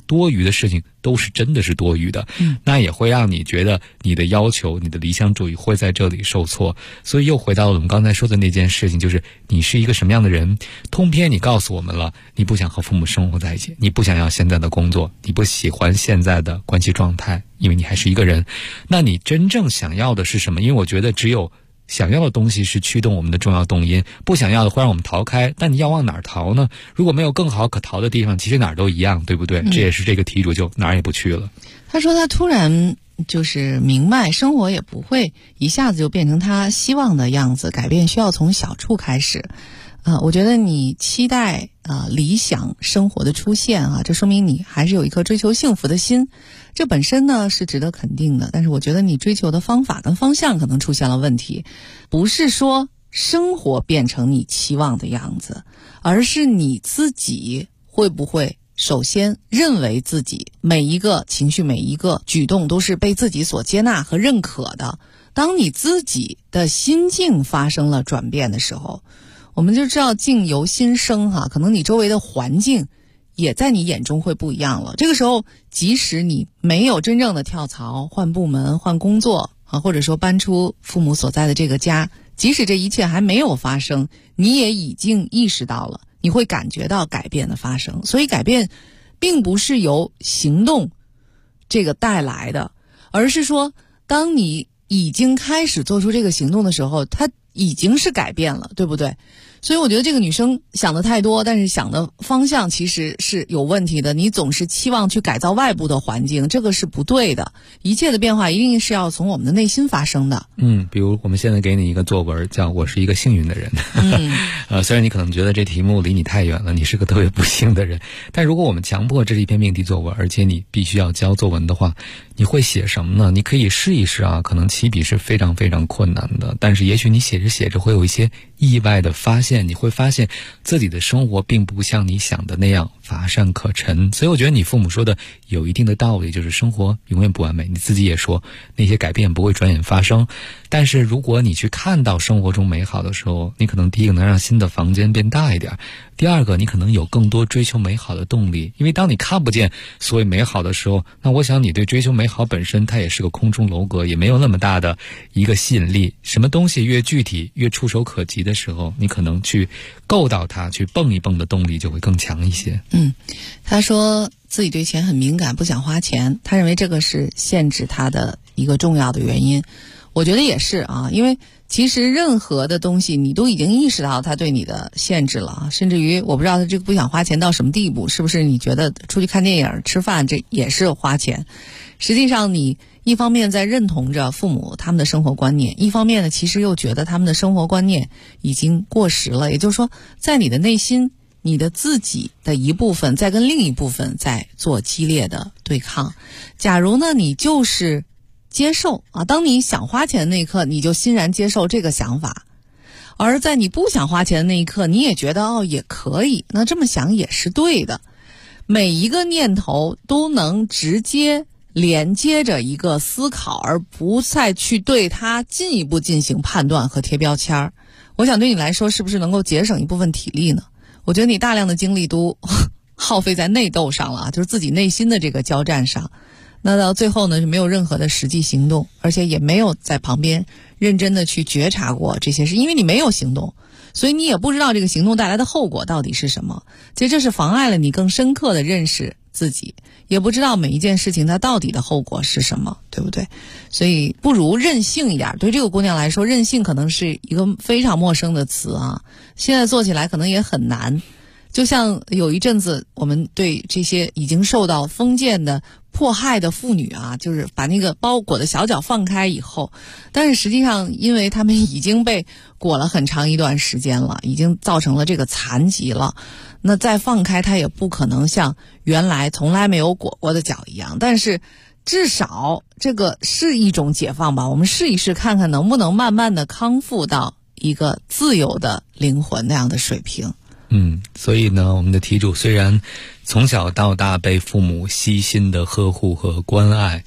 多余的事情都是真的是多余的，那也会让你觉得你的要求、你的理想主义会在这里受挫。所以又回到了我们刚才说的那件事情，就是你是一个什么样的人。通篇你告诉我们了，你不想和父母生活在一起，你不想要现在的工作，你不喜欢现在的关系状态，因为你还是一个人。那你真正想要的是什么？因为我觉得只有想要的东西是驱动我们的重要动因，不想要的会让我们逃开。但你要往哪儿逃呢？如果没有更好可逃的地方，其实哪儿都一样，对不对？这也是这个题主就哪儿也不去了。 他说他突然就是明白，生活也不会一下子就变成他希望的样子，改变需要从小处开始。我觉得你期待理想生活的出现啊，这说明你还是有一颗追求幸福的心，这本身呢是值得肯定的。但是我觉得你追求的方法跟方向可能出现了问题，不是说生活变成你期望的样子，而是你自己会不会首先认为自己每一个情绪、每一个举动都是被自己所接纳和认可的。当你自己的心境发生了转变的时候，我们就知道境由心生哈，可能你周围的环境也在你眼中会不一样了。这个时候，即使你没有真正的跳槽、换部门、换工作啊，或者说搬出父母所在的这个家，即使这一切还没有发生，你也已经意识到了，你会感觉到改变的发生。所以改变并不是由行动这个带来的，而是说当你已经开始做出这个行动的时候，它已经是改变了，对不对？所以我觉得这个女生想的太多，但是想的方向其实是有问题的。你总是期望去改造外部的环境，这个是不对的。一切的变化一定是要从我们的内心发生的。 比如我们现在给你一个作文，叫我是一个幸运的人。虽然你可能觉得这题目离你太远了，你是个特别不幸的人，但如果我们强迫这是一篇命题作文，而且你必须要交作文的话，你会写什么呢？你可以试一试啊，可能起笔是非常非常困难的，但是也许你写着写着会有一些意外的发现，你会发现自己的生活并不像你想的那样乏善可陈。所以我觉得你父母说的有一定的道理，就是生活永远不完美，你自己也说那些改变不会转眼发生。但是如果你去看到生活中美好的时候，你可能第一个能让新的房间变大一点，第二个你可能有更多追求美好的动力。因为当你看不见所谓美好的时候，那我想你对追求美好本身它也是个空中楼阁，也没有那么大的一个吸引力。什么东西越具体越触手可及的时候，你可能去够到它，去蹦一蹦的动力就会更强一些。 他说自己对钱很敏感，不想花钱，他认为这个是限制他的一个重要的原因。我觉得也是啊，因为其实任何的东西你都已经意识到它对你的限制了，甚至于我不知道他这个不想花钱到什么地步，是不是你觉得出去看电影、吃饭这也是花钱？实际上你一方面在认同着父母他们的生活观念，一方面呢其实又觉得他们的生活观念已经过时了。也就是说，在你的内心，你的自己的一部分在跟另一部分在做激烈的对抗。假如呢你就是接受啊，当你想花钱的那一刻，你就欣然接受这个想法，而在你不想花钱的那一刻，你也觉得也可以，那这么想也是对的。每一个念头都能直接连接着一个思考，而不再去对它进一步进行判断和贴标签。我想对你来说是不是能够节省一部分体力呢？我觉得你大量的精力都耗费在内斗上了，就是自己内心的这个交战上。那到最后呢，就没有任何的实际行动，而且也没有在旁边认真的去觉察过这些事，因为你没有行动，所以你也不知道这个行动带来的后果到底是什么。其实这是妨碍了你更深刻的认识自己，也不知道每一件事情它到底的后果是什么，对不对？所以不如任性一点。对这个姑娘来说，任性可能是一个非常陌生的词啊，现在做起来可能也很难。就像有一阵子我们对这些已经受到封建的迫害的妇女啊，就是把那个包裹的小脚放开以后，但是实际上因为他们已经被裹了很长一段时间了，已经造成了这个残疾了，那再放开它也不可能像原来从来没有裹过的脚一样。但是至少这个是一种解放吧，我们试一试看看能不能慢慢的康复到一个自由的灵魂那样的水平。 所以呢，我们的题主虽然从小到大被父母悉心的呵护和关爱，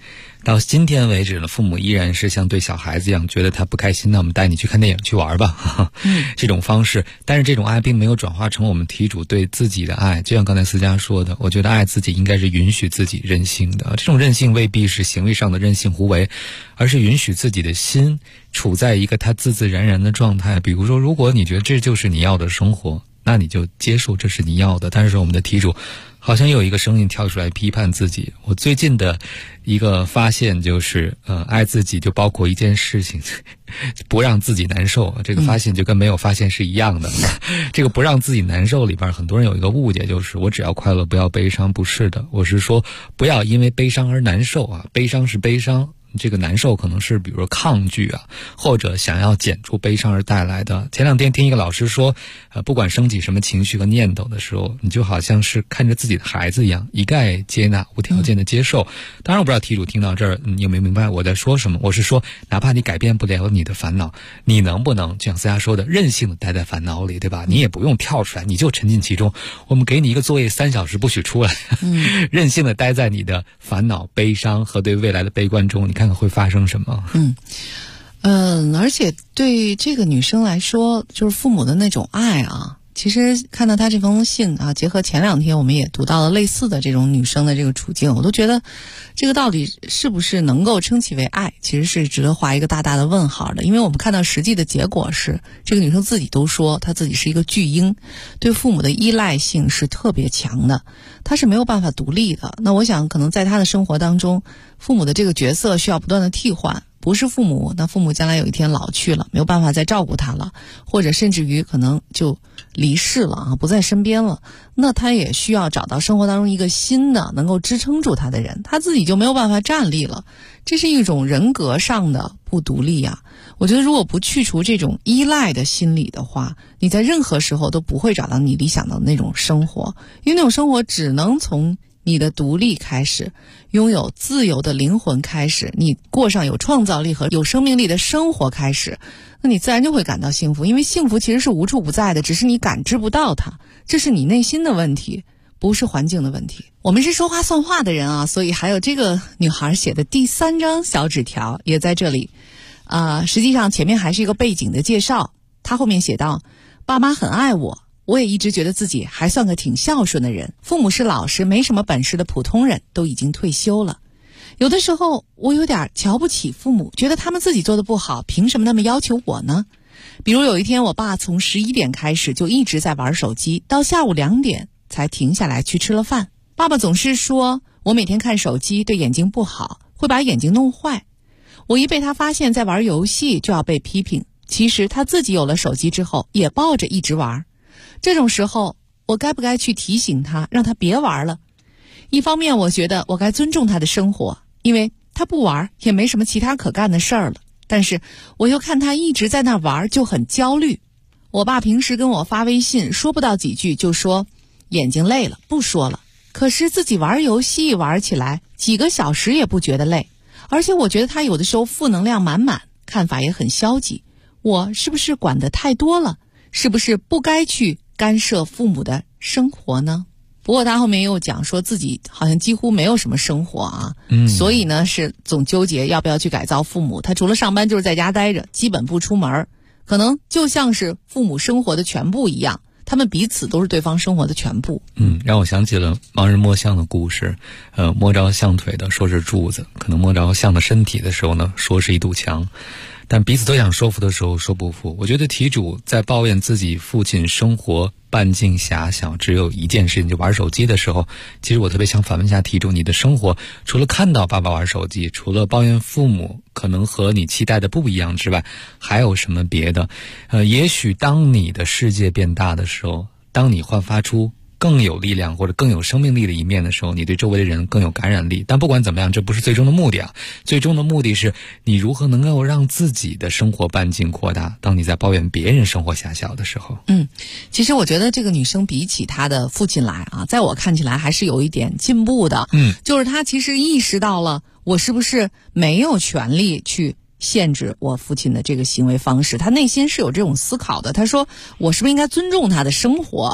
到今天为止了，父母依然是像对小孩子一样，觉得他不开心，那我们带你去看电影去玩吧，这种方式。但是这种爱并没有转化成我们题主对自己的爱。就像刚才思佳说的，我觉得爱自己应该是允许自己任性的，这种任性未必是行为上的任性胡为，而是允许自己的心处在一个他自自然然的状态。比如说，如果你觉得这就是你要的生活，那你就接受这是你要的。但是我们的题主好像有一个声音跳出来批判自己。我最近的一个发现就是爱自己就包括一件事情，不让自己难受。这个发现就跟没有发现是一样的。这个不让自己难受里边很多人有一个误解，就是我只要快乐不要悲伤。不是的，我是说不要因为悲伤而难受啊，悲伤是悲伤，这个难受可能是比如说抗拒啊，或者想要减除悲伤而带来的。前两天听一个老师说，不管升起什么情绪和念头的时候，你就好像是看着自己的孩子一样，一概接纳，无条件的接受。当然我不知道题主听到这儿你有没有明白我在说什么。我是说哪怕你改变不了你的烦恼，你能不能就像思佳说的任性的待在烦恼里，对吧？你也不用跳出来，你就沉浸其中。我们给你一个作业3小时不许出来，任性的待在你的烦恼、悲伤和对未来的悲观中，你看看会发生什么。 而且对这个女生来说，就是父母的那种爱啊，其实看到她这封信啊，结合前2天我们也读到了类似的这种女生的这个处境，我都觉得这个到底是不是能够称其为爱，其实是值得画一个大大的问号的。因为我们看到实际的结果是，这个女生自己都说她自己是一个巨婴，对父母的依赖性是特别强的，她是没有办法独立的。那我想可能在她的生活当中，父母的这个角色需要不断的替换，不是父母，那父母将来有一天老去了，没有办法再照顾他了，或者甚至于可能就离世了啊，不在身边了，那他也需要找到生活当中一个新的能够支撑住他的人，他自己就没有办法站立了，这是一种人格上的不独立啊。我觉得如果不去除这种依赖的心理的话，你在任何时候都不会找到你理想的那种生活，因为那种生活只能从你的独立开始，拥有自由的灵魂开始，你过上有创造力和有生命力的生活开始，那你自然就会感到幸福。因为幸福其实是无处不在的，只是你感知不到它，这是你内心的问题，不是环境的问题。我们是说话算话的人啊，所以还有这个女孩写的第3张小纸条也在这里。实际上前面还是一个背景的介绍，她后面写道：爸妈很爱我，我也一直觉得自己还算个挺孝顺的人，父母是老实没什么本事的普通人，都已经退休了。有的时候我有点瞧不起父母，觉得他们自己做的不好，凭什么那么要求我呢？比如有一天我爸从11点开始就一直在玩手机，到下午2点才停下来去吃了饭。爸爸总是说我每天看手机对眼睛不好，会把眼睛弄坏。我一被他发现在玩游戏就要被批评，其实他自己有了手机之后也抱着一直玩。这种时候我该不该去提醒他，让他别玩了？一方面我觉得我该尊重他的生活，因为他不玩也没什么其他可干的事儿了，但是我又看他一直在那玩就很焦虑。我爸平时跟我发微信说不到几句就说眼睛累了不说了，可是自己玩游戏玩起来几个小时也不觉得累，而且我觉得他有的时候负能量满满，看法也很消极。我是不是管得太多了？是不是不该去干涉父母的生活呢？不过他后面又讲说自己好像几乎没有什么生活啊，所以呢是总纠结要不要去改造父母。他除了上班就是在家待着，基本不出门，可能就像是父母生活的全部一样，他们彼此都是对方生活的全部。 让我想起了盲人摸象的故事。摸着象腿的说是柱子，可能摸着象的身体的时候呢，说是一堵墙。但彼此都想说服的时候说不服。我觉得题主在抱怨自己父亲生活半径狭小，只有一件事情就玩手机的时候，其实我特别想反问一下题主，你的生活除了看到爸爸玩手机，除了抱怨父母可能和你期待的不一样之外，还有什么别的？也许当你的世界变大的时候，当你焕发出更有力量或者更有生命力的一面的时候，你对周围的人更有感染力。但不管怎么样，这不是最终的目的啊！最终的目的是你如何能够让自己的生活半径扩大。当你在抱怨别人生活狭小的时候， 其实我觉得这个女生比起她的父亲来啊，在我看起来还是有一点进步的。就是她其实意识到了我是不是没有权利去限制我父亲的这个行为方式，她内心是有这种思考的。她说我是不是应该尊重他的生活？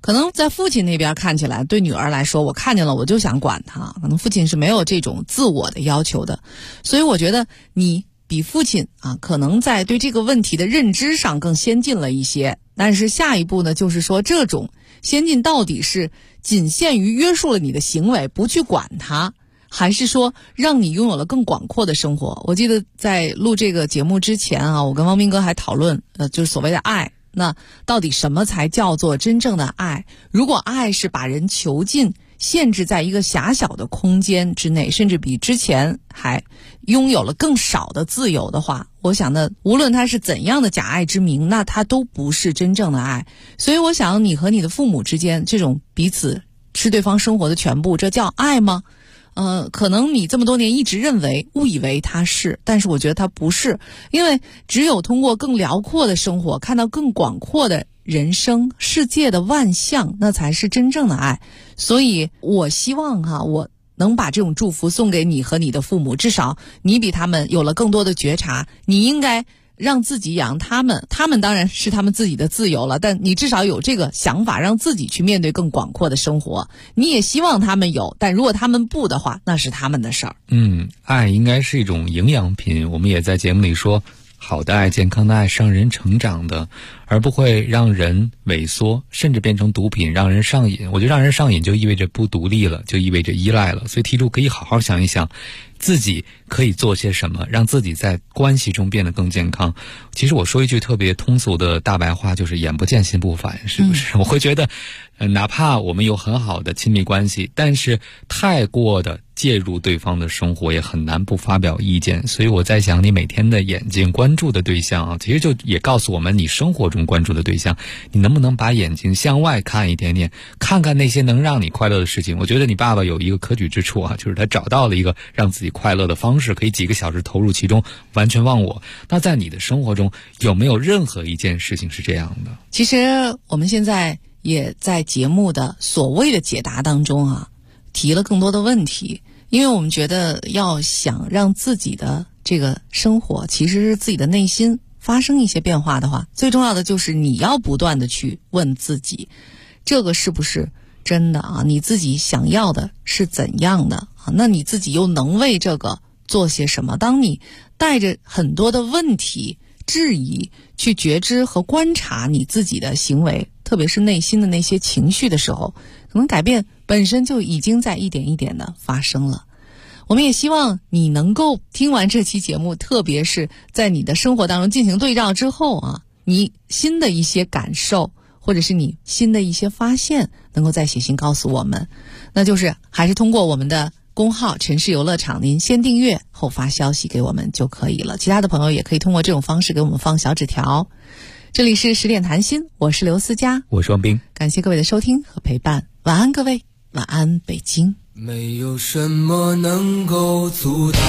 可能在父亲那边看起来，对女儿来说，我看见了我就想管她，可能父亲是没有这种自我的要求的。所以我觉得你比父亲啊，可能在对这个问题的认知上更先进了一些。但是下一步呢，就是说这种先进到底是仅限于约束了你的行为，不去管它，还是说让你拥有了更广阔的生活？我记得在录这个节目之前啊，我跟汪斌哥还讨论就是所谓的爱，那到底什么才叫做真正的爱？如果爱是把人囚禁限制在一个狭小的空间之内，甚至比之前还拥有了更少的自由的话，我想呢，无论它是怎样的假爱之名，那它都不是真正的爱。所以我想你和你的父母之间这种彼此吃对方生活的全部，这叫爱吗？可能你这么多年一直误以为它是，但是我觉得它不是，因为只有通过更辽阔的生活，看到更广阔的人生世界的万象，那才是真正的爱。所以我希望我能把这种祝福送给你和你的父母，至少你比他们有了更多的觉察，你应该让自己养他们当然是他们自己的自由了，但你至少有这个想法，让自己去面对更广阔的生活。你也希望他们有，但如果他们不的话，那是他们的事儿。 爱应该是一种营养品，我们也在节目里说，好的爱、健康的爱是让人成长的，而不会让人萎缩，甚至变成毒品，让人上瘾。我觉得让人上瘾就意味着不独立了，就意味着依赖了。所以题主可以好好想一想，自己可以做些什么，让自己在关系中变得更健康。其实我说一句特别通俗的大白话，就是眼不见心不烦，是不是？我会觉得哪怕我们有很好的亲密关系，但是太过的介入对方的生活也很难不发表意见。所以我在想，你每天的眼睛关注的对象啊，其实就也告诉我们你生活中关注的对象，你能不能把眼睛向外看一点点，看看那些能让你快乐的事情。我觉得你爸爸有一个可取之处啊，就是他找到了一个让自己快乐的方式，可以几个小时投入其中，完全忘我。那在你的生活中有没有任何一件事情是这样的？ 其实我们现在也在节目的所谓的解答当中啊，提了更多的问题，因为我们觉得要想让自己的这个生活，其实是自己的内心发生一些变化的话，最重要的就是你要不断的去问自己，这个是不是真的啊？你自己想要的是怎样的啊？那你自己又能为这个做些什么？当你带着很多的问题、质疑去觉知和观察你自己的行为，特别是内心的那些情绪的时候，可能改变本身就已经在一点一点的发生了。我们也希望你能够听完这期节目，特别是在你的生活当中进行对照之后啊，你新的一些感受或者是你新的一些发现，能够再写信告诉我们。那就是还是通过我们的公号城市游乐场，您先订阅后发消息给我们就可以了。其他的朋友也可以通过这种方式给我们放小纸条。这里是10点谈心，我是刘思佳， 我是王斌， 感谢各位的收听和陪伴，晚安各位，晚安北京。 没有什么能够阻挡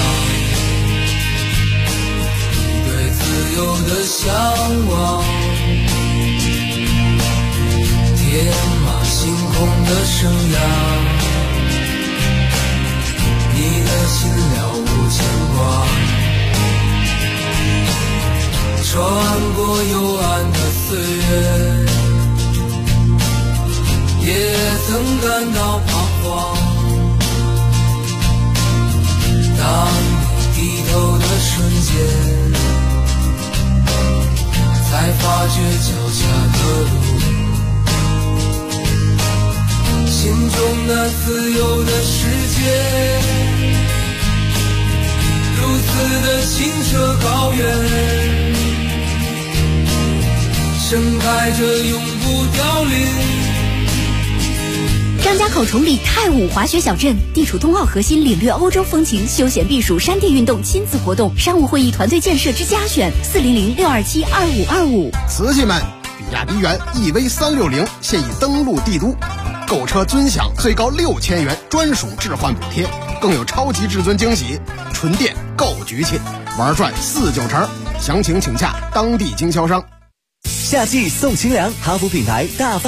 你对自由的向往，天马行空的生涯，你的心了无牵挂，穿过幽暗的岁月，也曾感到彷徨。当你低头的瞬间，才发觉脚下的路，心中那自由的世界，如此的清澈高远，盛开着永不凋零。 张家口崇礼太武滑雪小镇地处冬奥核心，领略欧洲风情，休闲避暑，山地运动亲子活动，商务会议团队建设之嘉选，400-627-2525。 瓷器们，比亚迪元 EV360现已登陆帝都，购车尊享最高6000元专属置换补贴，更有超级至尊惊喜，纯电够局气，玩转49成，详情请洽当地经销商。 夏季送清凉，哈弗品牌大